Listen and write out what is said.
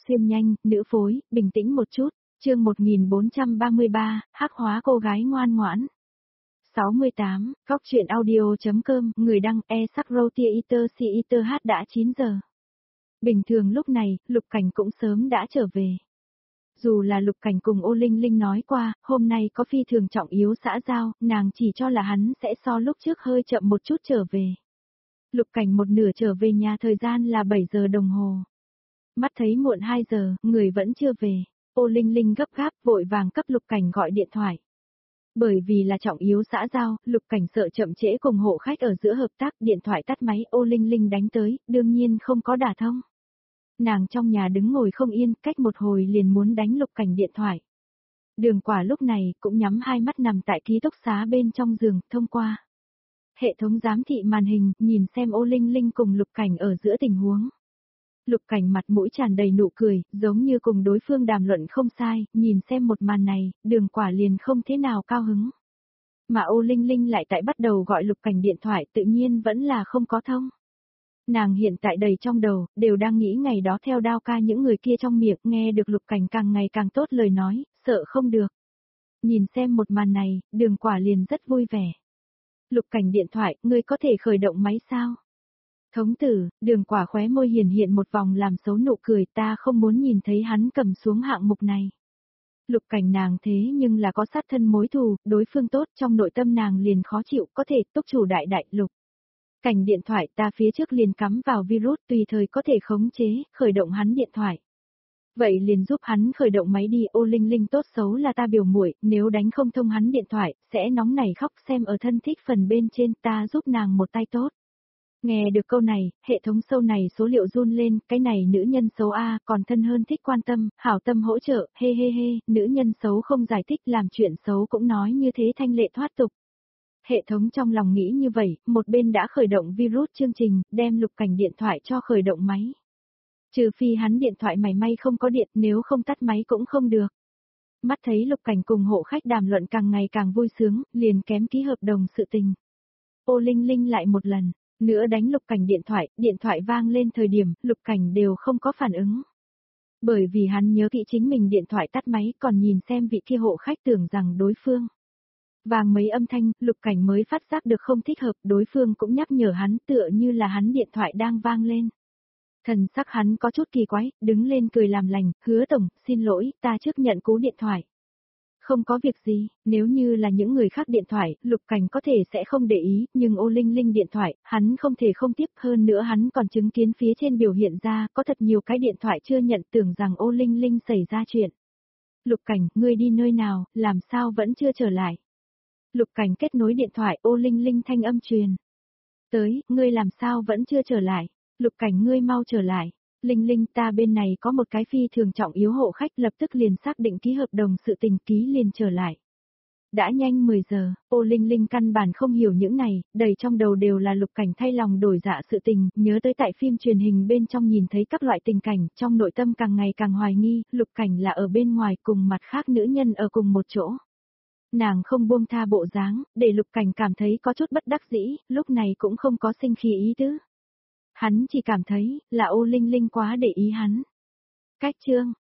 Xuyên nhanh, nữ phối, bình tĩnh một chút. Chương 1433, hắc hóa cô gái ngoan ngoãn. 68, Góc truyện audio.com, người đăng e-sắc-rô-tia-iter-si-iter-h đã 9 giờ. Bình thường lúc này, Lục Cảnh cũng sớm đã trở về. Dù là Lục Cảnh cùng Ô Linh Linh nói qua, hôm nay có phi thường trọng yếu xã giao, nàng chỉ cho là hắn sẽ so lúc trước hơi chậm một chút trở về. Lục Cảnh một nửa trở về nhà thời gian là 7 giờ đồng hồ. Mắt thấy muộn 2 giờ, người vẫn chưa về. Ô Linh Linh gấp gáp vội vàng cấp Lục Cảnh gọi điện thoại. Bởi vì là trọng yếu xã giao, Lục Cảnh sợ chậm trễ cùng hộ khách ở giữa hợp tác, điện thoại tắt máy, Ô Linh Linh đánh tới, đương nhiên không có đả thông. Nàng trong nhà đứng ngồi không yên, cách một hồi liền muốn đánh Lục Cảnh điện thoại. Đường Quả lúc này cũng nhắm hai mắt nằm tại ký túc xá bên trong giường, thông qua hệ thống giám thị màn hình, nhìn xem Ô Linh Linh cùng Lục Cảnh ở giữa tình huống. Lục Cảnh mặt mũi tràn đầy nụ cười, giống như cùng đối phương đàm luận không sai, nhìn xem một màn này, Đường Quả liền không thế nào cao hứng. Mà Ô Linh Linh lại tại bắt đầu gọi Lục Cảnh điện thoại, tự nhiên vẫn là không có thông. Nàng hiện tại đầy trong đầu, đều đang nghĩ ngày đó theo Đao ca những người kia trong miệng, nghe được Lục Cảnh càng ngày càng tốt lời nói, sợ không được. Nhìn xem một màn này, Đường Quả liền rất vui vẻ. Lục Cảnh điện thoại, ngươi có thể khởi động máy sao? Thống tử, Đường Quả khóe môi hiển hiện một vòng làm xấu nụ cười, ta không muốn nhìn thấy hắn cầm xuống hạng mục này. Lục Cảnh nàng thế nhưng là có sát thân mối thù, đối phương tốt, trong nội tâm nàng liền khó chịu, có thể túc chủ đại Lục Cảnh điện thoại ta phía trước liền cắm vào virus, tùy thời có thể khống chế, khởi động hắn điện thoại. Vậy liền giúp hắn khởi động máy đi. Ô Linh Linh tốt xấu là ta biểu muội, nếu đánh không thông hắn điện thoại, sẽ nóng nảy khóc, xem ở thân thích phần bên trên, ta giúp nàng một tay tốt. Nghe được câu này, hệ thống sâu này số liệu run lên, cái này nữ nhân xấu A, còn thân hơn thích quan tâm, hảo tâm hỗ trợ, hê hê hê, nữ nhân xấu không giải thích, làm chuyện xấu cũng nói như thế thanh lệ thoát tục. Hệ thống trong lòng nghĩ như vậy, một bên đã khởi động virus chương trình, đem Lục Cảnh điện thoại cho khởi động máy. Trừ phi hắn điện thoại mảy may không có điện, nếu không tắt máy cũng không được. Mắt thấy Lục Cảnh cùng hộ khách đàm luận càng ngày càng vui sướng, liền kém ký hợp đồng sự tình. Ô Linh Linh lại một lần nữa đánh Lục Cảnh điện thoại vang lên thời điểm, Lục Cảnh đều không có phản ứng. Bởi vì hắn nhớ kỹ chính mình điện thoại tắt máy, còn nhìn xem vị kia hộ khách tưởng rằng đối phương. Vang mấy âm thanh, Lục Cảnh mới phát giác được không thích hợp, đối phương cũng nhắc nhở hắn tựa như là hắn điện thoại đang vang lên. Thần sắc hắn có chút kỳ quái, đứng lên cười làm lành, Hứa tổng, xin lỗi, ta trước nhận cú điện thoại. Không có việc gì, nếu như là những người khác điện thoại, Lục Cảnh có thể sẽ không để ý, nhưng Ô Linh Linh điện thoại, hắn không thể không tiếp, hơn nữa hắn còn chứng kiến phía trên biểu hiện ra, có thật nhiều cái điện thoại chưa nhận, tưởng rằng Ô Linh Linh xảy ra chuyện. Lục Cảnh, ngươi đi nơi nào, làm sao vẫn chưa trở lại? Lục Cảnh kết nối điện thoại, Ô Linh Linh thanh âm truyền. Tới, ngươi làm sao vẫn chưa trở lại? Lục Cảnh, ngươi mau trở lại. Linh Linh, ta bên này có một cái phi thường trọng yếu hộ khách, lập tức liền xác định ký hợp đồng sự tình, ký liền trở lại. Đã nhanh 10 giờ, Ô Linh Linh căn bản không hiểu những này, đầy trong đầu đều là Lục Cảnh thay lòng đổi dạ sự tình, nhớ tới tại phim truyền hình bên trong nhìn thấy các loại tình cảnh, trong nội tâm càng ngày càng hoài nghi, Lục Cảnh là ở bên ngoài cùng mặt khác nữ nhân ở cùng một chỗ. Nàng không buông tha bộ dáng, để Lục Cảnh cảm thấy có chút bất đắc dĩ, lúc này cũng không có sinh khí ý tứ. Hắn chỉ cảm thấy, là Ô Linh Linh quá để ý hắn. Cách chương